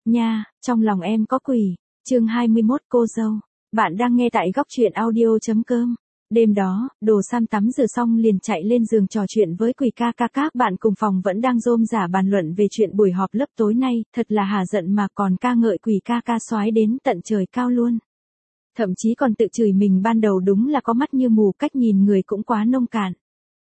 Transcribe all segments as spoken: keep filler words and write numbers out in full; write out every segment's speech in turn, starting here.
Nha, trong lòng em có quỷ. Chương hai mươi mốt cô dâu. Bạn đang nghe tại góc truyện audio chấm com. Đêm đó, Đồ Sam tắm rửa xong liền chạy lên giường trò chuyện với Quỷ ca ca. Các bạn cùng phòng vẫn đang rôm rả bàn luận về chuyện buổi họp lớp tối nay, thật là hả giận mà còn ca ngợi Quỷ ca ca soái đến tận trời cao luôn. Thậm chí còn tự chửi mình ban đầu đúng là có mắt như mù, cách nhìn người cũng quá nông cạn.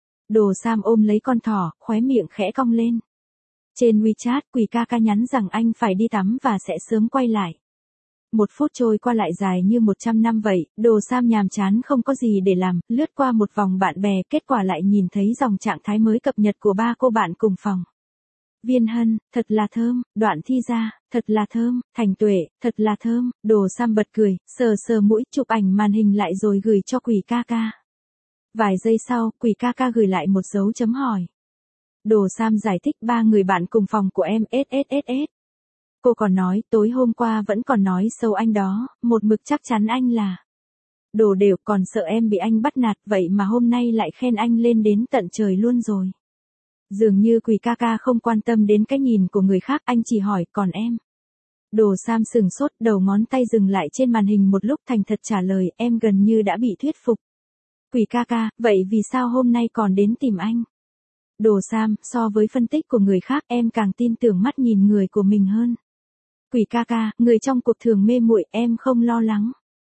Đồ Sam ôm lấy con thỏ, khóe miệng khẽ cong lên. Trên WeChat, Quỷ ca ca nhắn rằng anh phải đi tắm và sẽ sớm quay lại. Một phút trôi qua lại dài như một trăm năm vậy, Đồ Sam nhàm chán không có gì để làm, lướt qua một vòng bạn bè, kết quả lại nhìn thấy dòng trạng thái mới cập nhật của ba cô bạn cùng phòng. Viên Hân, thật là thơm. Đoạn Thi Gia, thật là thơm. Thành Tuệ, thật là thơm. Đồ Sam bật cười, sờ sờ mũi, chụp ảnh màn hình lại rồi gửi cho Quỷ ca ca. Vài giây sau, Quỷ ca ca gửi lại một dấu chấm hỏi. Đồ Sam giải thích ba người bạn cùng phòng của em sss. Cô còn nói, tối hôm qua vẫn còn nói xấu anh đó, một mực chắc chắn anh là đồ đều, còn sợ em bị anh bắt nạt, vậy mà hôm nay lại khen anh lên đến tận trời luôn rồi. Dường như Quỷ ca ca không quan tâm đến cái nhìn của người khác, anh chỉ hỏi, còn em? Đồ Sam sừng sốt, đầu ngón tay dừng lại trên màn hình một lúc, thành thật trả lời, em gần như đã bị thuyết phục. Quỷ ca ca, vậy vì sao hôm nay còn đến tìm anh? Đồ Sam, so với phân tích của người khác, em càng tin tưởng mắt nhìn người của mình hơn. Quỷ ca ca, người trong cuộc thường mê muội, em không lo lắng.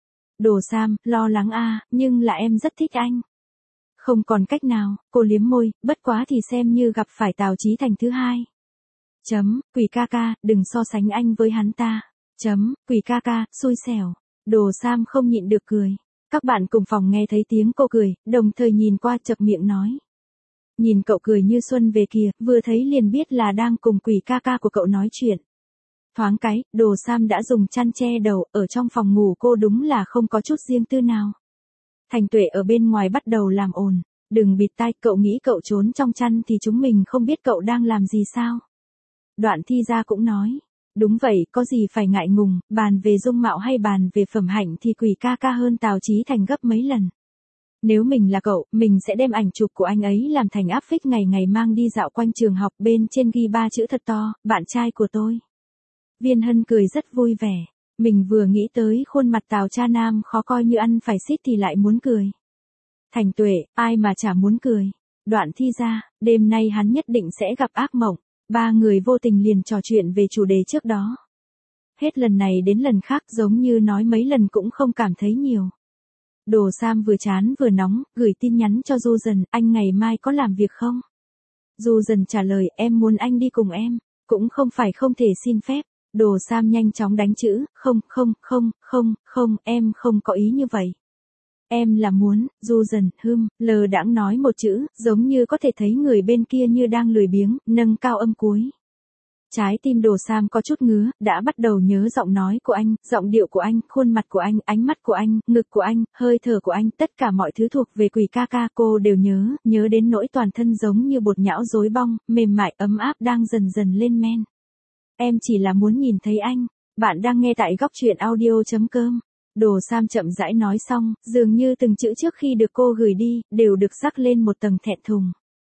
Đồ Sam, lo lắng à, nhưng là em rất thích anh. Không còn cách nào, cô liếm môi, bất quá thì xem như gặp phải Tào Chí Thành thứ hai. Chấm, Quỷ ca ca, đừng so sánh anh với hắn ta. Chấm, Quỷ ca ca, xui xẻo. Đồ Sam không nhịn được cười. Các bạn cùng phòng nghe thấy tiếng cô cười, đồng thời nhìn qua chập miệng nói. Nhìn cậu cười như xuân về kìa, vừa thấy liền biết là đang cùng Quỷ ca ca của cậu nói chuyện. Thoáng cái, Đồ Sam đã dùng chăn che đầu, ở trong phòng ngủ cô đúng là không có chút riêng tư nào. Thành Tuệ ở bên ngoài bắt đầu làm ồn, đừng bịt tai, cậu nghĩ cậu trốn trong chăn thì chúng mình không biết cậu đang làm gì sao? Đoạn Thi Gia cũng nói, đúng vậy, có gì phải ngại ngùng, bàn về dung mạo hay bàn về phẩm hạnh thì Quỷ ca ca hơn Tào Chí Thành gấp mấy lần. Nếu mình là cậu, mình sẽ đem ảnh chụp của anh ấy làm thành áp phích ngày ngày mang đi dạo quanh trường học, bên trên ghi ba chữ thật to, bạn trai của tôi. Viên Hân cười rất vui vẻ. Mình vừa nghĩ tới khuôn mặt Tào cha nam khó coi như ăn phải xít thì lại muốn cười. Thành Tuệ, ai mà chả muốn cười. Đoạn Thi Gia, đêm nay hắn nhất định sẽ gặp ác mộng. Ba người vô tình liền trò chuyện về chủ đề trước đó. Hết lần này đến lần khác, giống như nói mấy lần cũng không cảm thấy nhiều. Đồ Sam vừa chán vừa nóng, gửi tin nhắn cho Du Dần, anh ngày mai có làm việc không? Du Dần trả lời, em muốn anh đi cùng em, cũng không phải không thể xin phép. Đồ Sam nhanh chóng đánh chữ, không, không, không, không, không, em không có ý như vậy. Em là muốn, Du Dần, hưm, lờ đãng nói một chữ, giống như có thể thấy người bên kia như đang lười biếng, nâng cao âm cuối. Trái tim Đồ Sam có chút ngứa, đã bắt đầu nhớ giọng nói của anh, giọng điệu của anh, khuôn mặt của anh, ánh mắt của anh, ngực của anh, hơi thở của anh, tất cả mọi thứ thuộc về Quỷ ca ca cô đều nhớ, nhớ đến nỗi toàn thân giống như bột nhão rối bong, mềm mại ấm áp đang dần dần lên men. Em chỉ là muốn nhìn thấy anh. Bạn đang nghe tại góc truyện audio chấm com. Đồ Sam chậm rãi nói xong, dường như từng chữ trước khi được cô gửi đi, đều được rắc lên một tầng thẹn thùng.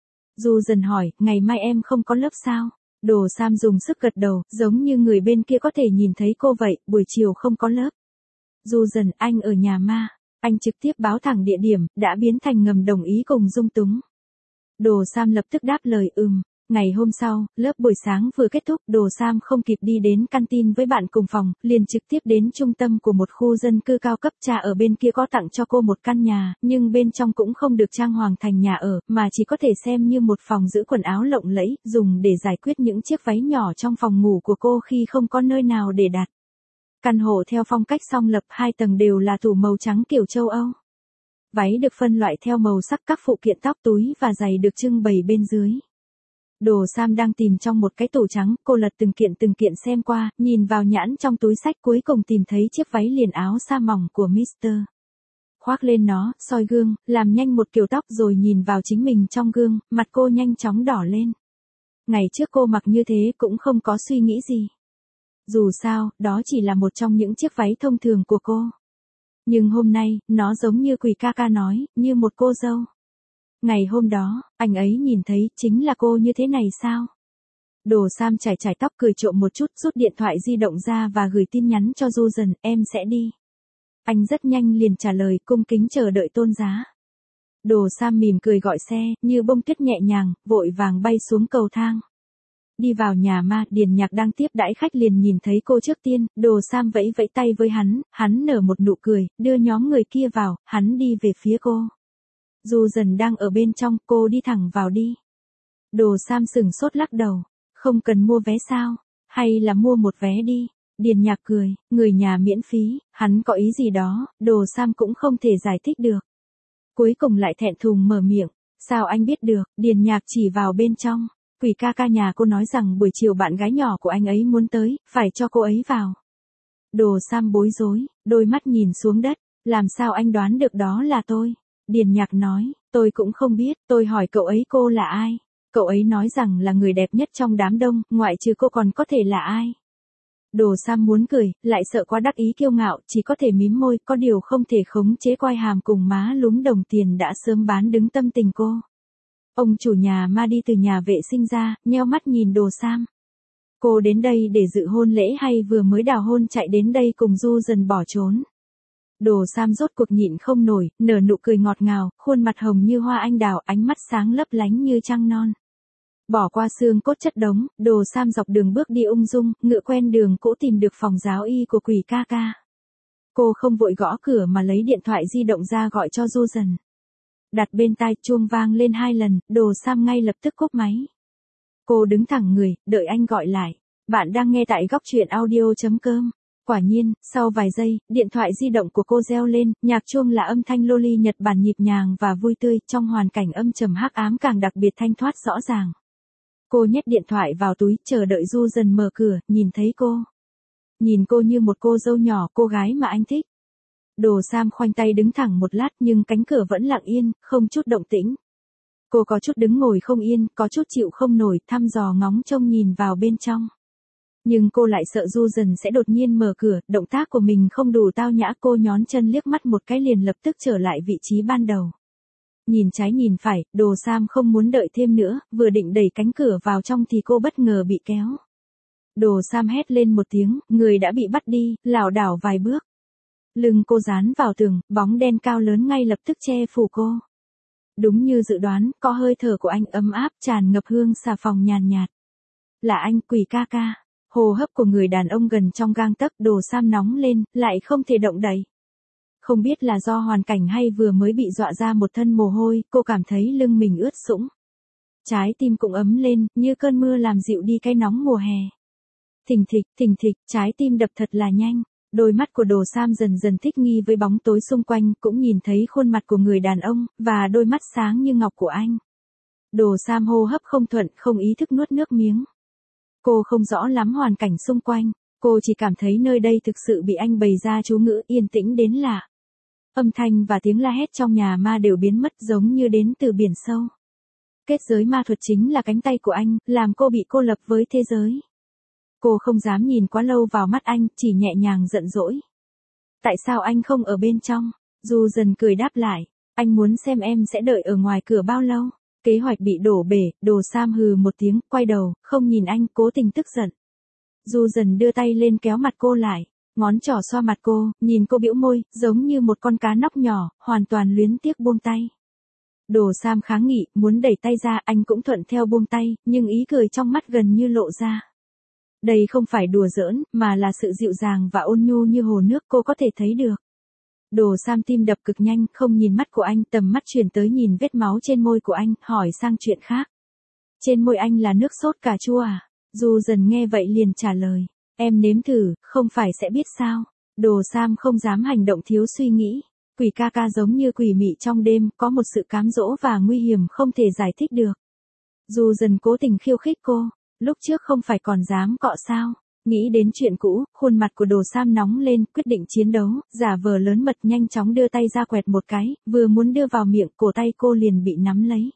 Du Dần hỏi, ngày mai em không có lớp sao? Đồ Sam dùng sức gật đầu, giống như người bên kia có thể nhìn thấy cô vậy, buổi chiều không có lớp. Du Dần, anh ở nhà ma. Anh trực tiếp báo thẳng địa điểm, đã biến thành ngầm đồng ý cùng dung túng. Đồ Sam lập tức đáp lời ừm. Ngày hôm sau, lớp buổi sáng vừa kết thúc, Đồ Sam không kịp đi đến canteen với bạn cùng phòng, liền trực tiếp đến trung tâm của một khu dân cư cao cấp. Cha ở bên kia có tặng cho cô một căn nhà, nhưng bên trong cũng không được trang hoàng thành nhà ở, mà chỉ có thể xem như một phòng giữ quần áo lộng lẫy, dùng để giải quyết những chiếc váy nhỏ trong phòng ngủ của cô khi không có nơi nào để đặt. Căn hộ theo phong cách song lập, hai tầng đều là tủ màu trắng kiểu châu Âu. Váy được phân loại theo màu sắc, các phụ kiện tóc, túi và giày được trưng bày bên dưới. Đồ Sam đang tìm trong một cái tủ trắng, cô lật từng kiện từng kiện xem qua, nhìn vào nhãn trong túi sách, cuối cùng tìm thấy chiếc váy liền áo sa mỏng của mít tơ. Khoác lên nó, soi gương, làm nhanh một kiểu tóc rồi nhìn vào chính mình trong gương, mặt cô nhanh chóng đỏ lên. Ngày trước cô mặc như thế cũng không có suy nghĩ gì. Dù sao, đó chỉ là một trong những chiếc váy thông thường của cô. Nhưng hôm nay, nó giống như Quỷ ca ca nói, như một cô dâu. Ngày hôm đó, anh ấy nhìn thấy, chính là cô như thế này sao? Đồ Sam chải chải tóc cười trộm một chút, rút điện thoại di động ra và gửi tin nhắn cho Du Dần, em sẽ đi. Anh rất nhanh liền trả lời, cung kính chờ đợi tôn giá. Đồ Sam mỉm cười gọi xe, như bông tuyết nhẹ nhàng, vội vàng bay xuống cầu thang. Đi vào nhà ma, Điền Nhạc đang tiếp đãi khách liền nhìn thấy cô trước tiên, Đồ Sam vẫy vẫy tay với hắn, hắn nở một nụ cười, đưa nhóm người kia vào, hắn đi về phía cô. Du Dần đang ở bên trong, cô đi thẳng vào đi. Đồ Sam sừng sốt lắc đầu, không cần mua vé sao, hay là mua một vé đi. Điền Nhạc cười, người nhà miễn phí, hắn có ý gì đó, Đồ Sam cũng không thể giải thích được. Cuối cùng lại thẹn thùng mở miệng, sao anh biết được, Điền Nhạc chỉ vào bên trong. Quỷ ca ca nhà cô nói rằng buổi chiều bạn gái nhỏ của anh ấy muốn tới, phải cho cô ấy vào. Đồ Sam bối rối, đôi mắt nhìn xuống đất, làm sao anh đoán được đó là tôi? Điền Nhạc nói, tôi cũng không biết, tôi hỏi cậu ấy cô là ai? Cậu ấy nói rằng là người đẹp nhất trong đám đông, ngoại trừ cô còn có thể là ai? Đồ Sam muốn cười, lại sợ quá đắc ý kiêu ngạo, chỉ có thể mím môi, có điều không thể khống chế quai hàm cùng má lúm đồng tiền đã sớm bán đứng tâm tình cô. Ông chủ nhà ma đi từ nhà vệ sinh ra, nheo mắt nhìn Đồ Sam. Cô đến đây để dự hôn lễ hay vừa mới đào hôn chạy đến đây cùng Du Dần bỏ trốn? Đồ Sam rốt cuộc nhịn không nổi, nở nụ cười ngọt ngào, khuôn mặt hồng như hoa anh đào, ánh mắt sáng lấp lánh như trăng non. Bỏ qua xương cốt chất đống, Đồ Sam dọc đường bước đi ung dung, ngựa quen đường cũ tìm được phòng giáo y của Quỷ ca ca. Cô không vội gõ cửa mà lấy điện thoại di động ra gọi cho Du Dần. Đặt bên tai, chuông vang lên hai lần, Đồ Sam ngay lập tức cúp máy. Cô đứng thẳng người, đợi anh gọi lại. Bạn đang nghe tại góc truyện audio chấm com. Quả nhiên, sau vài giây, điện thoại di động của cô reo lên, nhạc chuông là âm thanh loli Nhật Bản nhịp nhàng và vui tươi, trong hoàn cảnh âm trầm hắc ám càng đặc biệt thanh thoát rõ ràng. Cô nhét điện thoại vào túi, chờ đợi Du Dần mở cửa, nhìn thấy cô. Nhìn cô như một cô dâu nhỏ, cô gái mà anh thích. Đồ Sam khoanh tay đứng thẳng một lát nhưng cánh cửa vẫn lặng yên, không chút động tĩnh. Cô có chút đứng ngồi không yên, có chút chịu không nổi, thăm dò ngóng trông nhìn vào bên trong. Nhưng cô lại sợ Du Dần sẽ đột nhiên mở cửa, động tác của mình không đủ tao nhã, cô nhón chân liếc mắt một cái liền lập tức trở lại vị trí ban đầu. Nhìn trái nhìn phải, Đồ Sam không muốn đợi thêm nữa, vừa định đẩy cánh cửa vào trong thì cô bất ngờ bị kéo. Đồ Sam hét lên một tiếng, người đã bị bắt đi, lảo đảo vài bước. Lưng cô dán vào tường, bóng đen cao lớn ngay lập tức che phủ cô. Đúng như dự đoán, có hơi thở của anh ấm áp tràn ngập hương xà phòng nhàn nhạt. Là anh, Quỷ ca ca. Hô hấp của người đàn ông gần trong gang tấc, Đồ Sam nóng lên, lại không thể động đậy. Không biết là do hoàn cảnh hay vừa mới bị dọa ra một thân mồ hôi, cô cảm thấy lưng mình ướt sũng. Trái tim cũng ấm lên, như cơn mưa làm dịu đi cái nóng mùa hè. Thình thịch, thình thịch, trái tim đập thật là nhanh. Đôi mắt của Đồ Sam dần dần thích nghi với bóng tối xung quanh, cũng nhìn thấy khuôn mặt của người đàn ông, và đôi mắt sáng như ngọc của anh. Đồ Sam hô hấp không thuận, không ý thức nuốt nước miếng. Cô không rõ lắm hoàn cảnh xung quanh, cô chỉ cảm thấy nơi đây thực sự bị anh bày ra chú ngữ yên tĩnh đến lạ. Âm thanh và tiếng la hét trong nhà ma đều biến mất giống như đến từ biển sâu. Kết giới ma thuật chính là cánh tay của anh, làm cô bị cô lập với thế giới. Cô không dám nhìn quá lâu vào mắt anh, chỉ nhẹ nhàng giận dỗi. Tại sao anh không ở bên trong? Du Dần cười đáp lại, anh muốn xem em sẽ đợi ở ngoài cửa bao lâu. Kế hoạch bị đổ bể, Đồ Sam hừ một tiếng, quay đầu, không nhìn anh, cố tình tức giận. Du Dần đưa tay lên kéo mặt cô lại, ngón trỏ xoa mặt cô, nhìn cô bĩu môi, giống như một con cá nóc nhỏ, hoàn toàn luyến tiếc buông tay. Đồ Sam kháng nghị, muốn đẩy tay ra, anh cũng thuận theo buông tay, nhưng ý cười trong mắt gần như lộ ra. Đây không phải đùa giỡn, mà là sự dịu dàng và ôn nhu như hồ nước, cô có thể thấy được. Đồ Sam tim đập cực nhanh, không nhìn mắt của anh, tầm mắt chuyển tới nhìn vết máu trên môi của anh, hỏi sang chuyện khác. Trên môi anh là nước sốt cà chua à? Du Dần nghe vậy liền trả lời, em nếm thử, không phải sẽ biết sao. Đồ Sam không dám hành động thiếu suy nghĩ. Quỷ ca ca giống như quỷ mị trong đêm, có một sự cám dỗ và nguy hiểm không thể giải thích được. Du Dần cố tình khiêu khích cô, lúc trước không phải còn dám cọ sao? Nghĩ đến chuyện cũ, khuôn mặt của Đồ Sam nóng lên, quyết định chiến đấu, giả vờ lớn mật nhanh chóng đưa tay ra quẹt một cái, vừa muốn đưa vào miệng, cổ tay cô liền bị nắm lấy.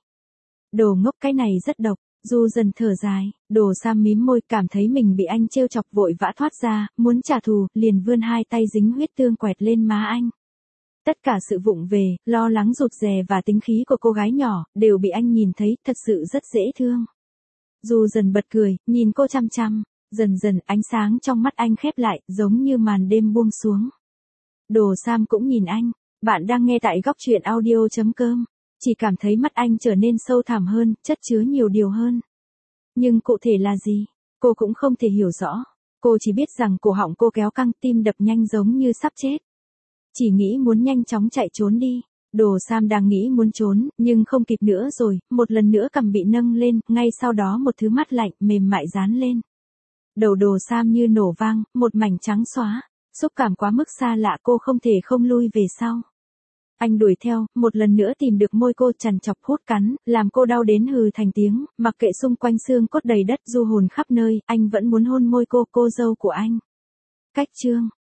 Đồ ngốc, cái này rất độc. Du Dần thở dài, Đồ Sam mím môi, cảm thấy mình bị anh trêu chọc, vội vã thoát ra, muốn trả thù, liền vươn hai tay dính huyết tương quẹt lên má anh. Tất cả sự vụng về, lo lắng rụt rè và tính khí của cô gái nhỏ, đều bị anh nhìn thấy, thật sự rất dễ thương. Du dần bật cười, nhìn cô chăm chăm, dần dần ánh sáng trong mắt anh khép lại, giống như màn đêm buông xuống. Đồ Sam cũng nhìn anh, bạn đang nghe tại góc chuyện audio.com, chỉ cảm thấy mắt anh trở nên sâu thẳm hơn, chất chứa nhiều điều hơn. Nhưng cụ thể là gì? Cô cũng không thể hiểu rõ. Cô chỉ biết rằng cổ họng cô kéo căng, tim đập nhanh giống như sắp chết. Chỉ nghĩ muốn nhanh chóng chạy trốn đi. Đồ Sam đang nghĩ muốn trốn, nhưng không kịp nữa rồi, một lần nữa cằm bị nâng lên, ngay sau đó một thứ mát lạnh, mềm mại dán lên. Đầu Đồ Sam như nổ vang, một mảnh trắng xóa, xúc cảm quá mức xa lạ cô không thể không lui về sau. Anh đuổi theo, một lần nữa tìm được môi cô chằn chọc hút cắn, làm cô đau đến hừ thành tiếng, mặc kệ xung quanh xương cốt đầy đất du hồn khắp nơi, anh vẫn muốn hôn môi cô, cô dâu của anh. Cách chương